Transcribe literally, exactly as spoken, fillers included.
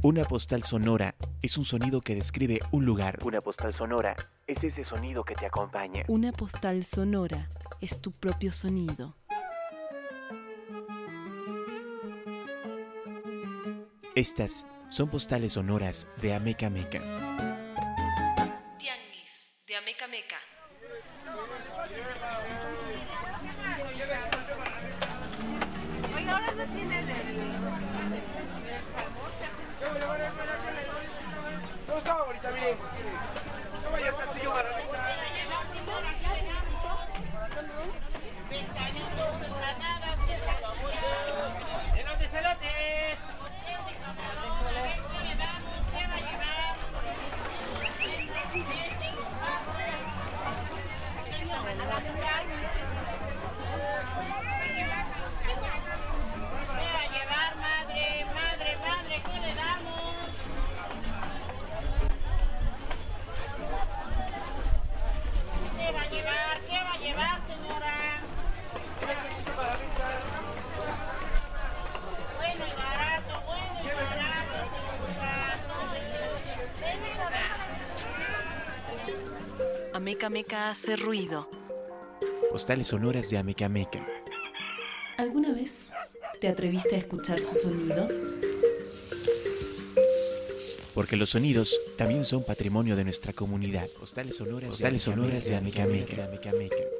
Una postal sonora es un sonido que describe un lugar. Una postal sonora es ese sonido que te acompaña. Una postal sonora es tu propio sonido. Estas son postales sonoras de Ameca Meca. Tianguis de Ameca Meca. Oiga, ahora no tiene el... No estaba bonita, miren. No vayas al sillón a la mesa. ¡Llenos de celotes! ¿Qué va a llevar, madre? Madre, madre, ¿qué le damos? ¿Qué va a llevar? ¿Qué va a llevar, señora? Bueno y barato, bueno y barato, señora. Ameca Meca hace ruido. Postales sonoras de Ameca Meca. ¿Alguna vez te atreviste a escuchar su sonido? Porque los sonidos también son patrimonio de nuestra comunidad. Postales sonoras, Postales sonoras de Ameca Meca.